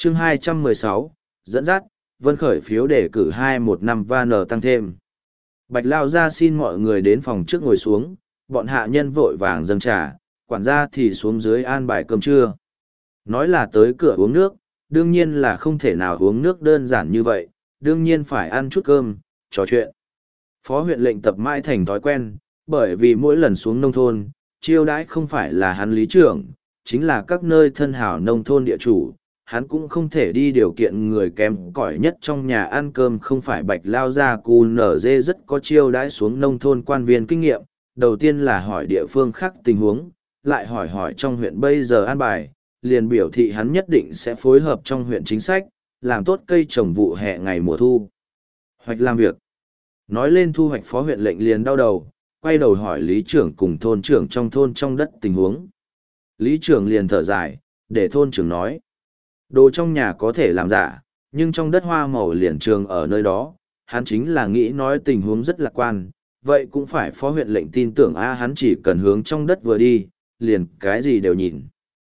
Chương 216, dẫn dắt, Vân khởi phiếu đề cử 215 van tăng thêm. Bạch Lao ra xin mọi người đến phòng trước ngồi xuống, bọn hạ nhân vội vàng dâng trà, quản gia thì xuống dưới an bài cơm trưa. Nói là tới cửa uống nước, đương nhiên là không thể nào uống nước đơn giản như vậy, đương nhiên phải ăn chút cơm, trò chuyện. Phó huyện lệnh tập mãi thành thói quen, bởi vì mỗi lần xuống nông thôn, chiêu đãi không phải là hắn lý trưởng, chính là các nơi thân hảo nông thôn địa chủ. Hắn cũng không thể đi điều kiện người kém cỏi nhất trong nhà ăn cơm, không phải Bạch Lao gia cù nở dê rất có chiêu đãi xuống nông thôn quan viên kinh nghiệm. Đầu tiên là hỏi địa phương khác tình huống, lại hỏi trong huyện bây giờ an bài, liền biểu thị hắn nhất định sẽ phối hợp trong huyện chính sách, làm tốt cây trồng vụ hè ngày mùa thu. Hoạch làm việc. Nói lên thu hoạch, phó huyện lệnh liền đau đầu, quay đầu hỏi lý trưởng cùng thôn trưởng trong thôn trong đất tình huống. Lý trưởng liền thở dài, để thôn trưởng nói. Đồ trong nhà có thể làm giả, nhưng trong đất hoa màu liền trường ở nơi đó, hắn chính là nghĩ nói tình huống rất lạc quan, vậy cũng phải phó huyện lệnh tin tưởng hắn chỉ cần hướng trong đất vừa đi, liền cái gì đều nhìn.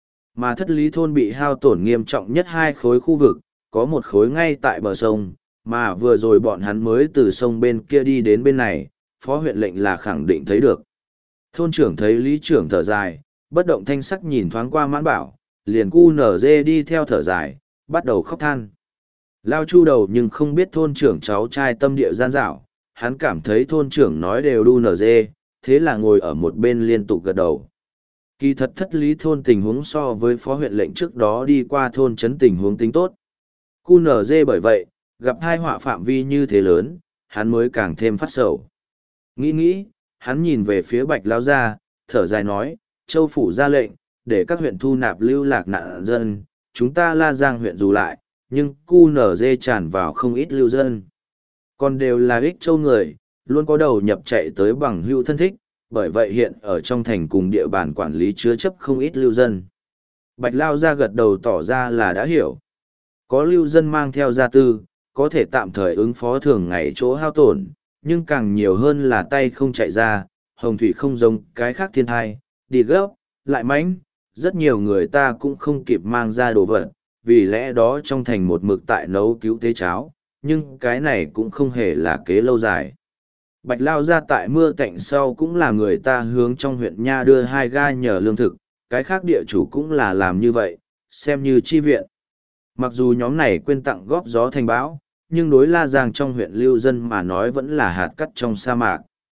Mà thất lý thôn bị hao tổn nghiêm trọng nhất hai khối khu vực, có một khối ngay tại bờ sông, mà vừa rồi bọn hắn mới từ sông bên kia đi đến bên này, phó huyện lệnh là khẳng định thấy được. Thôn trưởng thấy lý trưởng thở dài, bất động thanh sắc nhìn thoáng qua mãn bảo, liền cu nở dê đi theo thở dài, bắt đầu khóc than. Lao chu đầu nhưng không biết thôn trưởng cháu trai tâm địa gian dảo, hắn cảm thấy thôn trưởng nói đều đu nở dê, thế là ngồi ở một bên liên tục gật đầu. Kỳ thật thất lý thôn tình huống so với phó huyện lệnh trước đó đi qua thôn trấn tình huống tính tốt. Cu nở dê bởi vậy, gặp hai họa phạm vi như thế lớn, hắn mới càng thêm phát sầu. Nghĩ, hắn nhìn về phía Bạch Lao gia, thở dài nói, Châu phủ ra lệnh, để các huyện thu nạp lưu lạc nạn dân, chúng ta La Giang huyện dù lại, nhưng cu nở dê tràn vào không ít lưu dân. Còn đều là ích châu người, luôn có đầu nhập chạy tới bằng hữu thân thích, bởi vậy hiện ở trong thành cùng địa bàn quản lý chứa chấp không ít lưu dân. Bạch Lao ra gật đầu tỏ ra là đã hiểu. Có lưu dân mang theo gia tư, có thể tạm thời ứng phó thường ngày chỗ hao tổn, nhưng càng nhiều hơn là tay không chạy ra, hồng thủy không giống cái khác thiên thai, đi gấp, lại mánh, rất nhiều người ta cũng không kịp mang ra đồ vật, vì lẽ đó trong thành một mực tại nấu cứu tế cháo, nhưng cái này cũng không hề là kế lâu dài. Bạch Lao ra tại mưa cạnh sau cũng là người ta hướng trong huyện Nha đưa 2 ga nhờ lương thực, cái khác địa chủ cũng là làm như vậy, xem như chi viện. Mặc dù nhóm này quên tặng góp gió thành bão, nhưng đối La Giang trong huyện lưu dân mà nói vẫn là hạt cát trong sa mạc.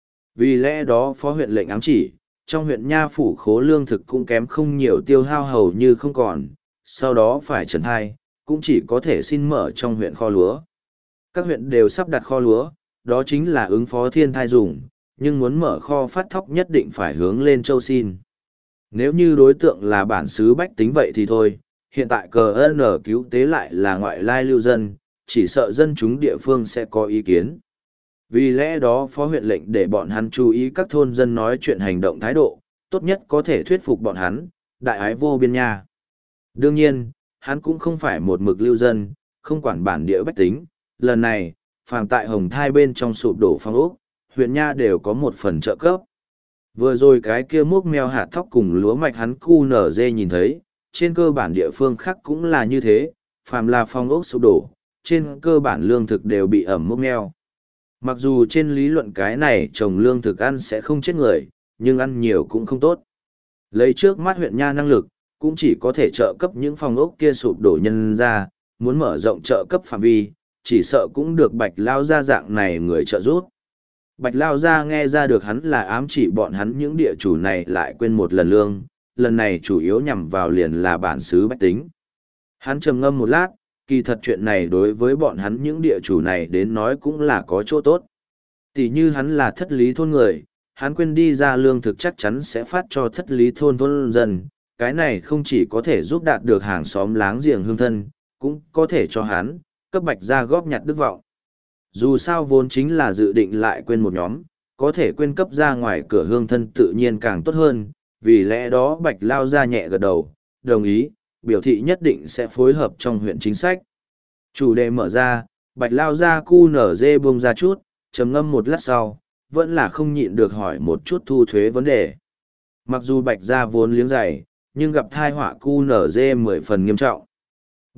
Vì lẽ đó phó huyện lệnh ám chỉ, trong huyện Nha phủ khố lương thực cũng kém không nhiều, tiêu hao hầu như không còn, sau đó phải trấn hai, cũng chỉ có thể xin mở trong huyện kho lúa. Các huyện đều sắp đặt kho lúa, đó chính là ứng phó thiên thai dùng, nhưng muốn mở kho phát thóc nhất định phải hướng lên châu xin. Nếu như đối tượng là bản xứ bách tính vậy thì thôi, hiện tại CN cứu tế lại là ngoại lai lưu dân, chỉ sợ dân chúng địa phương sẽ có ý kiến. Vì lẽ đó phó huyện lệnh để bọn hắn chú ý các thôn dân nói chuyện hành động thái độ, tốt nhất có thể thuyết phục bọn hắn, đại ái vô biên nha. Đương nhiên, hắn cũng không phải một mực lưu dân, không quản bản địa bách tính, lần này, phàm tại Hồng Thai bên trong sụp đổ phong ốc, huyện Nha đều có một phần trợ cấp. Vừa rồi cái kia múc meo hạt thóc cùng lúa mạch hắn cu nở dê nhìn thấy, trên cơ bản địa phương khác cũng là như thế, phàm là phong ốc sụp đổ, trên cơ bản lương thực đều bị ẩm múc meo. Mặc dù trên lý luận cái này trồng lương thực ăn sẽ không chết người, nhưng ăn nhiều cũng không tốt. Lấy trước mắt huyện Nha năng lực, cũng chỉ có thể trợ cấp những phòng ốc kia sụp đổ nhân ra, muốn mở rộng trợ cấp phạm vi, chỉ sợ cũng được Bạch Lao gia dạng này người trợ giúp. Bạch Lao gia nghe ra được hắn là ám chỉ bọn hắn những địa chủ này lại quên một lần lương, lần này chủ yếu nhằm vào liền là bản xứ bách tính. Hắn trầm ngâm một lát, kỳ thật chuyện này đối với bọn hắn những địa chủ này đến nói cũng là có chỗ tốt. Tỷ như hắn là thất lý thôn người, hắn quên đi ra lương thực chắc chắn sẽ phát cho thất lý thôn dân, cái này không chỉ có thể giúp đạt được hàng xóm láng giềng hương thân, cũng có thể cho hắn, cấp Bạch gia góp nhặt đức vọng. Dù sao vốn chính là dự định lại quên một nhóm, có thể quên cấp ra ngoài cửa hương thân tự nhiên càng tốt hơn, vì lẽ đó Bạch Lao ra nhẹ gật đầu, đồng ý, biểu thị nhất định sẽ phối hợp trong huyện chính sách. Chủ đề mở ra, Bạch Lao ra cu nở dê buông ra chút, trầm ngâm một lát sau, vẫn là không nhịn được hỏi một chút thu thuế vấn đề. Mặc dù Bạch gia vốn liếng dày, nhưng gặp thai họa cu nở dê 10 phần nghiêm trọng.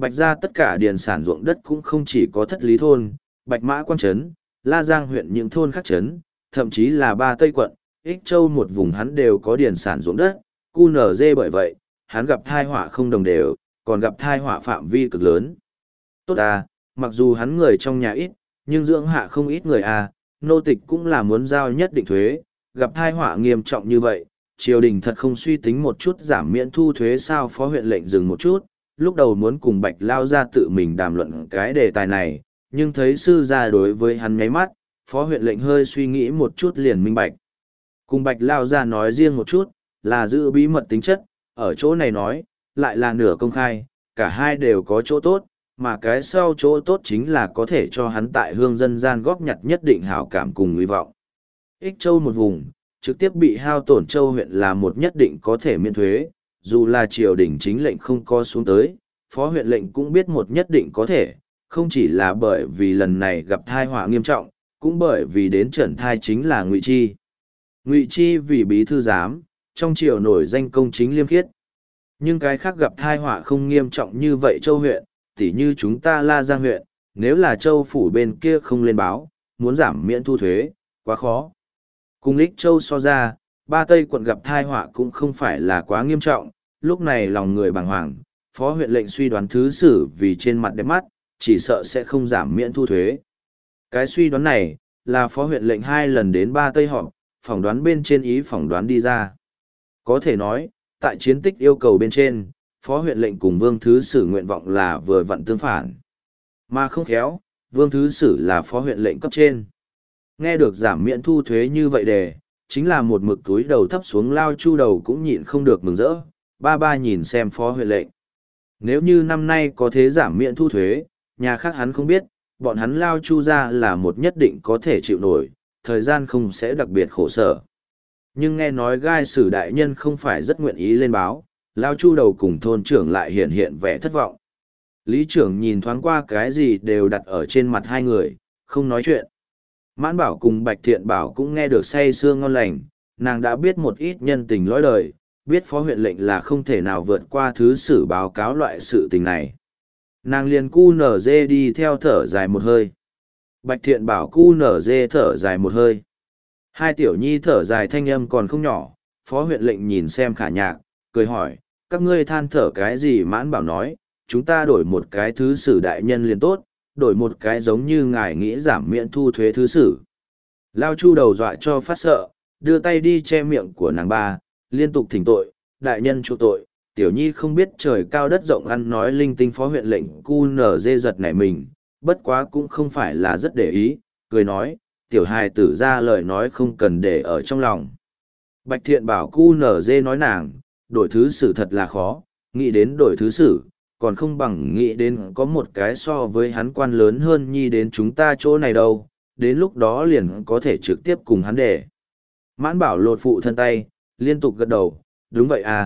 Bạch ra tất cả điền sản ruộng đất cũng không chỉ có Thất Lý thôn, Bạch Mã Quang trấn, La Giang huyện những thôn khác trấn, thậm chí là Ba Tây quận, Ích Châu một vùng hắn đều có điền sản ruộng đất, QNZ bởi vậy, hắn gặp thai họa không đồng đều, còn gặp thai họa phạm vi cực lớn. Tốt à, mặc dù hắn người trong nhà ít, nhưng dưỡng hạ không ít người à, nô tịch cũng là muốn giao nhất định thuế, gặp thai họa nghiêm trọng như vậy, triều đình thật không suy tính một chút giảm miễn thu thuế sao. Phó huyện lệnh dừng một chút, lúc đầu muốn cùng Bạch Lao Gia tự mình đàm luận cái đề tài này, nhưng thấy sư gia đối với hắn nháy mắt, phó huyện lệnh hơi suy nghĩ một chút liền minh bạch. Cùng Bạch Lao Gia nói riêng một chút, là giữ bí mật tính chất, ở chỗ này nói, lại là nửa công khai, cả hai đều có chỗ tốt, mà cái sau chỗ tốt chính là có thể cho hắn tại hương dân gian góp nhặt nhất định hảo cảm cùng hy vọng. Ích Châu một vùng, trực tiếp bị hao tổn Châu huyện là một nhất định có thể miễn thuế, dù là triều đình chính lệnh không có xuống tới, phó huyện lệnh cũng biết một nhất định có thể, không chỉ là bởi vì lần này gặp thai họa nghiêm trọng, cũng bởi vì đến trần thai chính là Ngụy Chi. Ngụy Chi vì bí thư giám, trong triều nổi danh công chính liêm khiết. Nhưng cái khác gặp thai họa không nghiêm trọng như vậy Châu huyện, tỉ như chúng ta La Giang huyện, nếu là Châu phủ bên kia không lên báo, muốn giảm miễn thu thuế, quá khó. Cùng Ích Châu so ra, Ba Tây quận gặp thai họa cũng không phải là quá nghiêm trọng, lúc này lòng người bàng hoàng, phó huyện lệnh suy đoán thứ sử vì trên mặt đẹp mắt, chỉ sợ sẽ không giảm miễn thu thuế. Cái suy đoán này, là phó huyện lệnh 2 lần đến Ba Tây họp, phỏng đoán bên trên ý phỏng đoán đi ra. Có thể nói, tại chiến tích yêu cầu bên trên, phó huyện lệnh cùng vương thứ sử nguyện vọng là vừa vặn tương phản. Mà không khéo, vương thứ sử là phó huyện lệnh cấp trên. Nghe được giảm miễn thu thuế như vậy chính là một mực túi đầu thấp xuống Lao Chu đầu cũng nhịn không được mừng rỡ, ba nhìn xem phó huyện lệnh. Nếu như năm nay có thế giảm miễn thu thuế, nhà khác hắn không biết, bọn hắn Lao Chu ra là một nhất định có thể chịu nổi, thời gian không sẽ đặc biệt khổ sở. Nhưng nghe nói gai sử đại nhân không phải rất nguyện ý lên báo, Lao Chu đầu cùng thôn trưởng lại hiện vẻ thất vọng. Lý trưởng nhìn thoáng qua cái gì đều đặt ở trên mặt hai người, không nói chuyện. Mãn Bảo cùng Bạch Thiện Bảo cũng nghe được say sưa ngon lành, nàng đã biết một ít nhân tình lõi đời, biết phó huyện lệnh là không thể nào vượt qua thứ sử báo cáo loại sự tình này. Nàng liền cu nở dê đi theo thở dài một hơi. Bạch Thiện Bảo cu nở dê thở dài một hơi. Hai tiểu nhi thở dài thanh âm còn không nhỏ, phó huyện lệnh nhìn xem Khả Nhạc, cười hỏi, các ngươi than thở cái gì? Mãn Bảo nói, chúng ta đổi một cái thứ sử đại nhân liền tốt, đổi một cái giống như ngài nghĩ giảm miễn thu thuế thứ sử. Lao Chu đầu dọa cho phát sợ, đưa tay đi che miệng của nàng ba, liên tục thỉnh tội, đại nhân chu tội, tiểu nhi không biết trời cao đất rộng ăn nói linh tinh. Phó huyện lệnh cu nở dê giật nảy mình, bất quá cũng không phải là rất để ý, cười nói, tiểu hài tử ra lời nói không cần để ở trong lòng. Bạch Thiện Bảo cu nở dê nói nàng, đổi thứ sử thật là khó, nghĩ đến đổi thứ sử, còn không bằng nghĩ đến có một cái so với hắn quan lớn hơn nhi đến chúng ta chỗ này đâu, đến lúc đó liền có thể trực tiếp cùng hắn để. Mãn Bảo lột phụ thân tay, liên tục gật đầu, đúng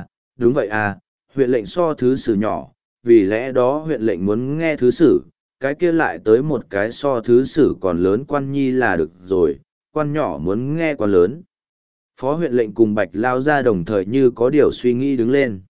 vậy à, huyện lệnh so thứ sử nhỏ, vì lẽ đó huyện lệnh muốn nghe thứ sử, cái kia lại tới một cái so thứ sử còn lớn quan nhi là được rồi, quan nhỏ muốn nghe quan lớn. Phó huyện lệnh cùng Bạch Lao ra đồng thời như có điều suy nghĩ đứng lên.